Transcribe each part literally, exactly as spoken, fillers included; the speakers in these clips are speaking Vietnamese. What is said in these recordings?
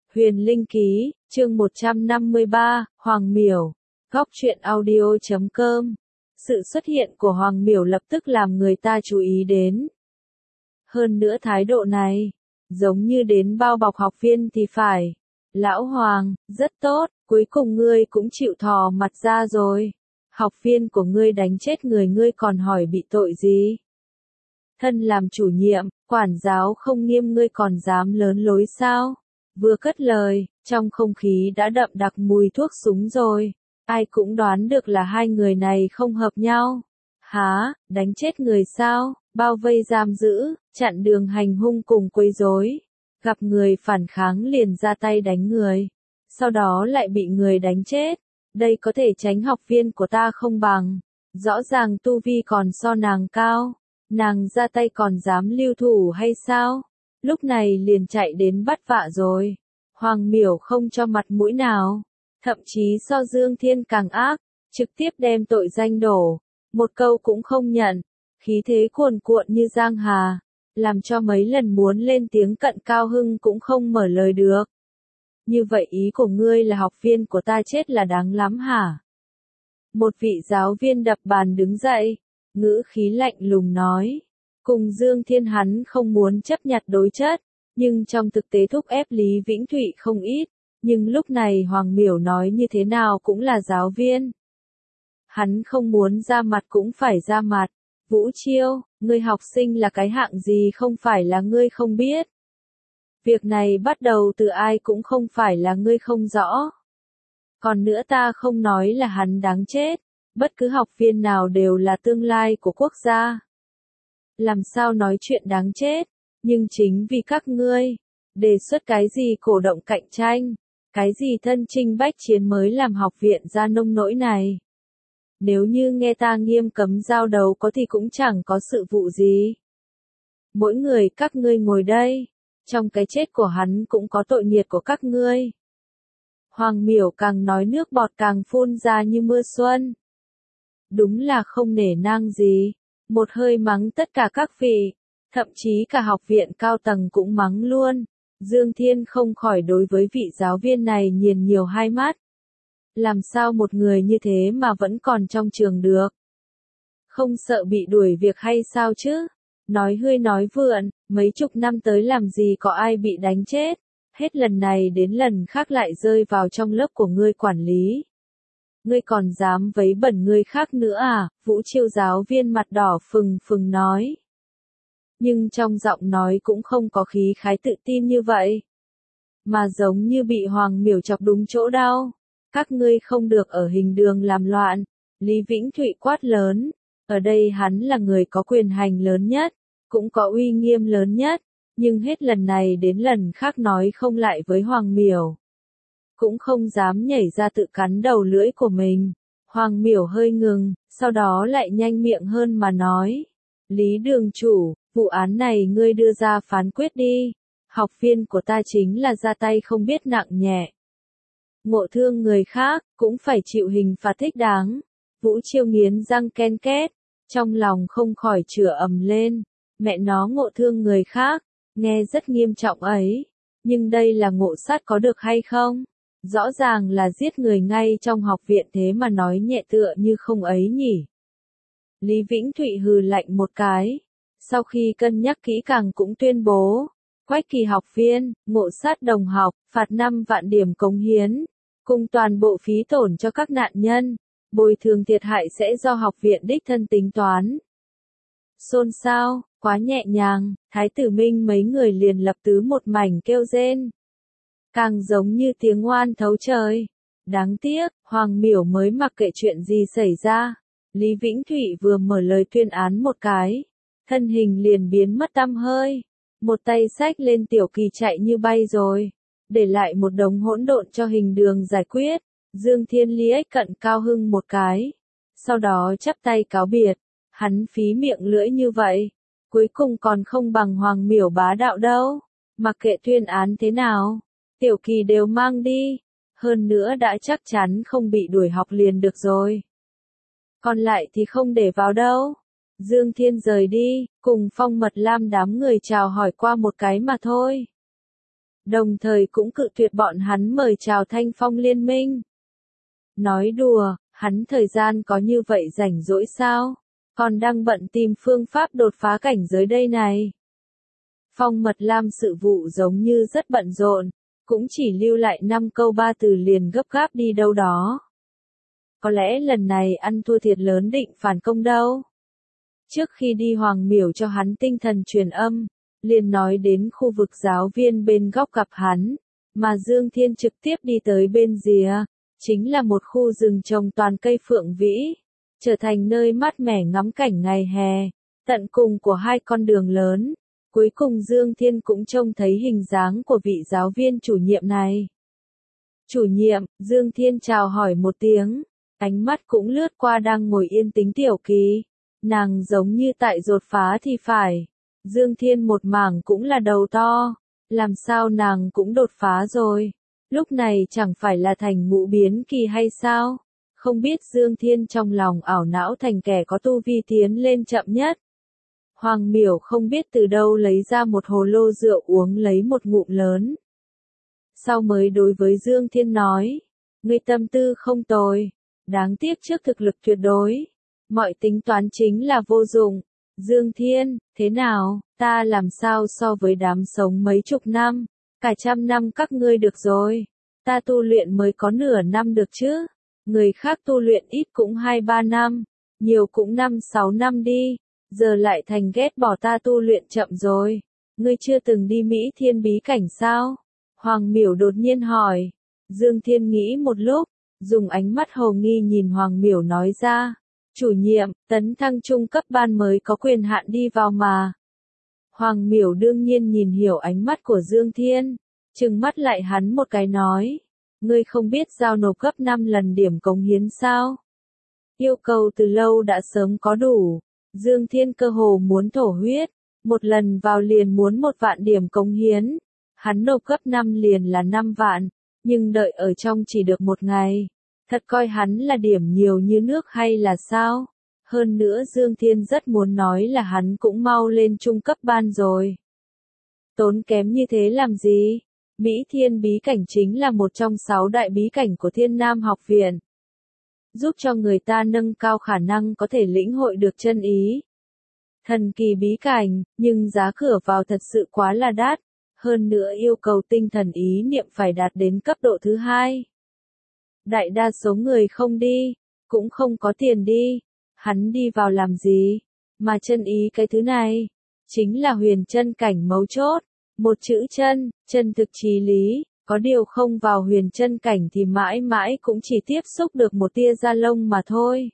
Huyền Linh Ký, chương một trăm năm mươi ba, Hoàng Miểu, góc truyện audio chấm com. Sự xuất hiện của Hoàng Miểu lập tức làm người ta chú ý đến. Hơn nữa thái độ này, giống như đến bao bọc học viên thì phải. Lão Hoàng, rất tốt, cuối cùng ngươi cũng chịu thò mặt ra rồi. Học viên của ngươi đánh chết người ngươi còn hỏi bị tội gì? Thân làm chủ nhiệm, quản giáo không nghiêm ngươi còn dám lớn lối sao? Vừa cất lời, trong không khí đã đậm đặc mùi thuốc súng rồi. Ai cũng đoán được là hai người này không hợp nhau. Hả, đánh chết người sao? Bao vây giam giữ, chặn đường hành hung cùng quấy rối. Gặp người phản kháng liền ra tay đánh người. Sau đó lại bị người đánh chết. Đây có thể tránh học viên của ta không bằng. Rõ ràng tu vi còn so nàng cao. Nàng ra tay còn dám lưu thủ hay sao? Lúc này liền chạy đến bắt vạ rồi. Hoàng Miểu không cho mặt mũi nào. Thậm chí so Dương Thiên càng ác. Trực tiếp đem tội danh đổ. Một câu cũng không nhận. Khí thế cuồn cuộn như giang hà. Làm cho mấy lần muốn lên tiếng cận Cao Hưng cũng không mở lời được. Như vậy ý của ngươi là học viên của ta chết là đáng lắm hả? Một vị giáo viên đập bàn đứng dậy. Ngữ khí lạnh lùng nói. Cùng Dương Thiên hắn không muốn chấp nhặt đối chất, nhưng trong thực tế thúc ép Lý Vĩnh Thụy không ít, nhưng lúc này Hoàng Miểu nói như thế nào cũng là giáo viên. Hắn không muốn ra mặt cũng phải ra mặt. Vũ Chiêu, ngươi học sinh là cái hạng gì không phải là ngươi không biết. Việc này bắt đầu từ ai cũng không phải là ngươi không rõ. Còn nữa ta không nói là hắn đáng chết, bất cứ học viên nào đều là tương lai của quốc gia. Làm sao nói chuyện đáng chết, nhưng chính vì các ngươi, đề xuất cái gì cổ động cạnh tranh, cái gì thân chinh bách chiến mới làm học viện ra nông nỗi này. Nếu như nghe ta nghiêm cấm giao đấu có thì cũng chẳng có sự vụ gì. Mỗi người các ngươi ngồi đây, trong cái chết của hắn cũng có tội nghiệp của các ngươi. Hoàng Miểu càng nói nước bọt càng phun ra như mưa xuân. Đúng là không nể nang gì. Một hơi mắng tất cả các vị, thậm chí cả học viện cao tầng cũng mắng luôn. Dương Thiên không khỏi đối với vị giáo viên này nhìn nhiều hai mắt. Làm sao một người như thế mà vẫn còn trong trường được? Không sợ bị đuổi việc hay sao chứ? Nói hươi nói vượn, mấy chục năm tới làm gì có ai bị đánh chết. Hết lần này đến lần khác lại rơi vào trong lớp của ngươi quản lý. Ngươi còn dám vấy bẩn người khác nữa à? Vũ Chiêu giáo viên mặt đỏ phừng phừng nói. Nhưng trong giọng nói cũng không có khí khái tự tin như vậy. Mà giống như bị Hoàng Miểu chọc đúng chỗ đau. Các ngươi không được ở hình đường làm loạn. Lý Vĩnh Thụy quát lớn. Ở đây hắn là người có quyền hành lớn nhất. Cũng có uy nghiêm lớn nhất. Nhưng hết lần này đến lần khác nói không lại với Hoàng Miểu. Cũng không dám nhảy ra tự cắn đầu lưỡi của mình. Hoàng Miểu hơi ngừng, sau đó lại nhanh miệng hơn mà nói. Lý đường chủ, vụ án này ngươi đưa ra phán quyết đi. Học viên của ta chính là ra tay không biết nặng nhẹ. Ngộ thương người khác, cũng phải chịu hình phạt thích đáng. Vũ Chiêu nghiến răng ken két, trong lòng không khỏi chửa ầm lên. Mẹ nó ngộ thương người khác, nghe rất nghiêm trọng ấy. Nhưng đây là ngộ sát có được hay không? Rõ ràng là giết người ngay trong học viện thế mà nói nhẹ tựa như không ấy nhỉ. Lý Vĩnh Thụy hừ lạnh một cái. Sau khi cân nhắc kỹ càng cũng tuyên bố. Quách kỳ học viên, ngộ sát đồng học, phạt năm vạn điểm cống hiến. Cùng toàn bộ phí tổn cho các nạn nhân. Bồi thường thiệt hại sẽ do học viện đích thân tính toán. Xôn xao, quá nhẹ nhàng, Thái tử Minh mấy người liền lập tứ một mảnh kêu rên. Càng giống như tiếng oan thấu trời. Đáng tiếc, Hoàng Miểu mới mặc kệ chuyện gì xảy ra. Lý Vĩnh Thụy vừa mở lời tuyên án một cái. Thân hình liền biến mất tăm hơi. Một tay xách lên Tiểu Kỳ chạy như bay rồi. Để lại một đống hỗn độn cho hình đường giải quyết. Dương Thiên liếc cận Cao Hưng một cái. Sau đó chắp tay cáo biệt. Hắn phí miệng lưỡi như vậy. Cuối cùng còn không bằng Hoàng Miểu bá đạo đâu. Mặc kệ tuyên án thế nào. Tiểu Kỳ đều mang đi, hơn nữa đã chắc chắn không bị đuổi học liền được rồi. Còn lại thì không để vào đâu. Dương Thiên rời đi, cùng Phong Mật Lam đám người chào hỏi qua một cái mà thôi. đồng thời cũng cự tuyệt bọn hắn mời chào Thanh Phong liên minh. Nói đùa, hắn thời gian có như vậy rảnh rỗi sao? Còn đang bận tìm phương pháp đột phá cảnh giới đây này. Phong Mật Lam sự vụ giống như rất bận rộn, cũng chỉ lưu lại năm câu ba từ liền gấp gáp đi đâu đó. Có lẽ lần này ăn thua thiệt lớn định phản công đâu. Trước khi đi Hoàng Miểu cho hắn tinh thần truyền âm, liền nói đến khu vực giáo viên bên góc gặp hắn, mà Dương Thiên trực tiếp đi tới bên rìa, chính là một khu rừng trồng toàn cây phượng vĩ, trở thành nơi mát mẻ ngắm cảnh ngày hè, tận cùng của hai con đường lớn. Cuối cùng Dương Thiên cũng trông thấy hình dáng của vị giáo viên chủ nhiệm này. Chủ nhiệm, Dương Thiên chào hỏi một tiếng, ánh mắt cũng lướt qua đang ngồi yên tĩnh Tiểu Kỳ. Nàng giống như tại đột phá thì phải. Dương Thiên một mảng cũng là đầu to, làm sao nàng cũng đột phá rồi. Lúc này chẳng phải là thành ngũ biến kỳ hay sao? Không biết Dương Thiên trong lòng ảo não thành kẻ có tu vi tiến lên chậm nhất. Hoàng Miểu không biết từ đâu lấy ra một hồ lô rượu uống lấy một ngụm lớn. Sau mới đối với Dương Thiên nói, ngươi tâm tư không tồi, đáng tiếc trước thực lực tuyệt đối. Mọi tính toán chính là vô dụng. Dương Thiên, thế nào, ta làm sao so với đám sống mấy chục năm, cả trăm năm các ngươi được rồi. Ta tu luyện mới có nửa năm được chứ. Người khác tu luyện ít cũng hai ba năm, nhiều cũng năm sáu năm đi. Giờ lại thành ghét bỏ ta tu luyện chậm rồi. Ngươi chưa từng đi Mỹ Thiên bí cảnh sao? Hoàng Miểu đột nhiên hỏi. Dương Thiên nghĩ một lúc, dùng ánh mắt hồ nghi nhìn Hoàng Miểu nói ra. Chủ nhiệm, tấn thăng trung cấp ban mới có quyền hạn đi vào mà. Hoàng Miểu đương nhiên nhìn hiểu ánh mắt của Dương Thiên, trừng mắt lại hắn một cái nói. Ngươi không biết giao nộp gấp năm lần điểm cống hiến sao? Yêu cầu từ lâu đã sớm có đủ. Dương Thiên cơ hồ muốn thổ huyết, một lần vào liền muốn một vạn điểm cống hiến. Hắn nộp gấp năm liền là năm vạn, nhưng đợi ở trong chỉ được một ngày. Thật coi hắn là điểm nhiều như nước hay là sao? Hơn nữa Dương Thiên rất muốn nói là hắn cũng mau lên trung cấp ban rồi. Tốn kém như thế làm gì? Mỹ Thiên bí cảnh chính là một trong sáu đại bí cảnh của Thiên Nam học viện. Giúp cho người ta nâng cao khả năng có thể lĩnh hội được chân ý. Thần kỳ bí cảnh, nhưng giá cửa vào thật sự quá là đắt. Hơn nữa yêu cầu tinh thần ý niệm phải đạt đến cấp độ thứ hai. Đại đa số người không đi, cũng không có tiền đi. Hắn đi vào làm gì? Mà chân ý cái thứ này, chính là huyền chân cảnh mấu chốt. Một chữ chân, chân thực chí lý, có điều không vào huyền chân cảnh thì mãi mãi cũng chỉ tiếp xúc được một tia da lông mà thôi.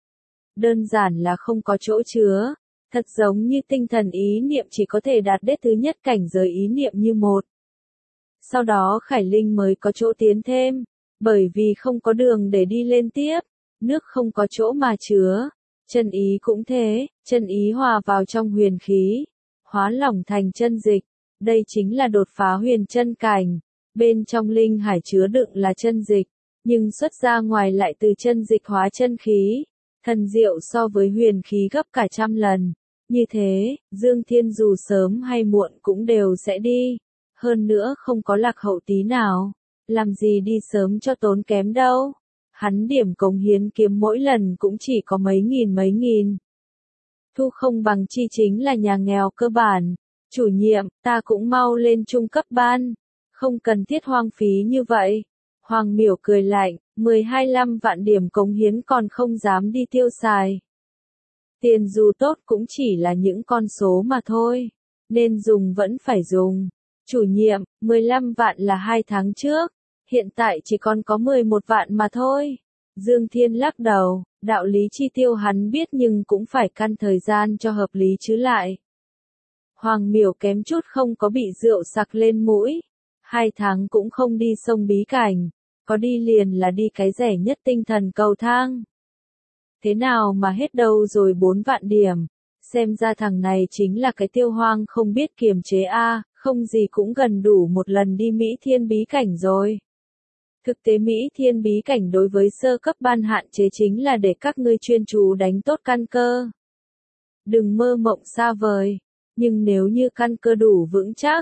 Đơn giản là không có chỗ chứa, thật giống như tinh thần ý niệm chỉ có thể đạt đến thứ nhất cảnh giới ý niệm như một. Sau đó Khải Linh mới có chỗ tiến thêm, bởi vì không có đường để đi lên tiếp, nước không có chỗ mà chứa. Chân ý cũng thế, chân ý hòa vào trong huyền khí, hóa lỏng thành chân dịch. Đây chính là đột phá huyền chân cảnh. Bên trong linh hải chứa đựng là chân dịch, nhưng xuất ra ngoài lại từ chân dịch hóa chân khí. Thần diệu so với huyền khí gấp cả trăm lần. Như thế, Dương Thiên dù sớm hay muộn cũng đều sẽ đi. Hơn nữa không có lạc hậu tí nào. Làm gì đi sớm cho tốn kém đâu. Hắn điểm cống hiến kiếm mỗi lần cũng chỉ có mấy nghìn mấy nghìn. Thu không bằng chi chính là nhà nghèo cơ bản. Chủ nhiệm, ta cũng mau lên trung cấp ban. Không cần thiết hoang phí như vậy. Hoàng Miểu cười lạnh, mười hai lăm vạn điểm cống hiến còn không dám đi tiêu xài. Tiền dù tốt cũng chỉ là những con số mà thôi. Nên dùng vẫn phải dùng. Chủ nhiệm, mười lăm vạn là hai tháng trước. Hiện tại chỉ còn có mười một vạn mà thôi. Dương Thiên lắc đầu, đạo lý chi tiêu hắn biết nhưng cũng phải căn thời gian cho hợp lý chứ lại. Hoàng Miểu kém chút không có bị rượu sặc lên mũi. Hai tháng cũng không đi sông bí cảnh. Có đi liền là đi cái rẻ nhất tinh thần cầu thang. Thế nào mà hết đâu rồi bốn vạn điểm. Xem ra thằng này chính là cái tiêu hoang không biết kiềm chế a, không gì cũng gần đủ một lần đi Mỹ Thiên bí cảnh rồi. Thực tế Mỹ Thiên bí cảnh đối với sơ cấp ban hạn chế chính là để các ngươi chuyên chú đánh tốt căn cơ. Đừng mơ mộng xa vời. Nhưng nếu như căn cơ đủ vững chắc,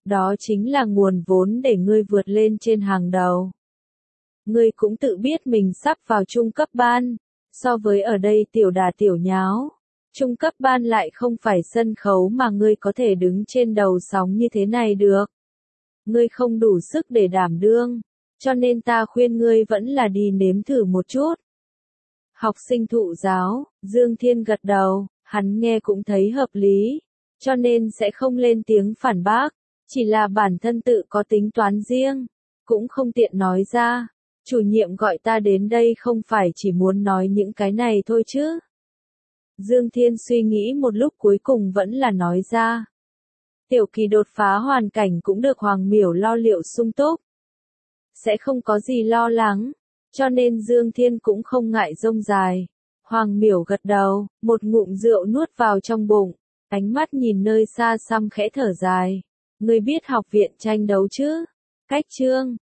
đó chính là nguồn vốn để ngươi vượt lên trên hàng đầu. Ngươi cũng tự biết mình sắp vào trung cấp ban, so với ở đây tiểu đà tiểu nháo. Trung cấp ban lại không phải sân khấu mà ngươi có thể đứng trên đầu sóng như thế này được. Ngươi không đủ sức để đảm đương, cho nên ta khuyên ngươi vẫn là đi nếm thử một chút. Học sinh thụ giáo, Dương Thiên gật đầu, hắn nghe cũng thấy hợp lý, cho nên sẽ không lên tiếng phản bác, chỉ là bản thân tự có tính toán riêng, cũng không tiện nói ra. Chủ nhiệm gọi ta đến đây không phải chỉ muốn nói những cái này thôi chứ. Dương Thiên suy nghĩ một lúc cuối cùng vẫn là nói ra. Tiểu Kỳ đột phá hoàn cảnh cũng được Hoàng Miểu lo liệu sung túc. Sẽ không có gì lo lắng, cho nên Dương Thiên cũng không ngại rông dài. Hoàng Miểu gật đầu, một ngụm rượu nuốt vào trong bụng, ánh mắt nhìn nơi xa xăm khẽ thở dài. Ngươi biết học viện tranh đấu chứ? Cách chương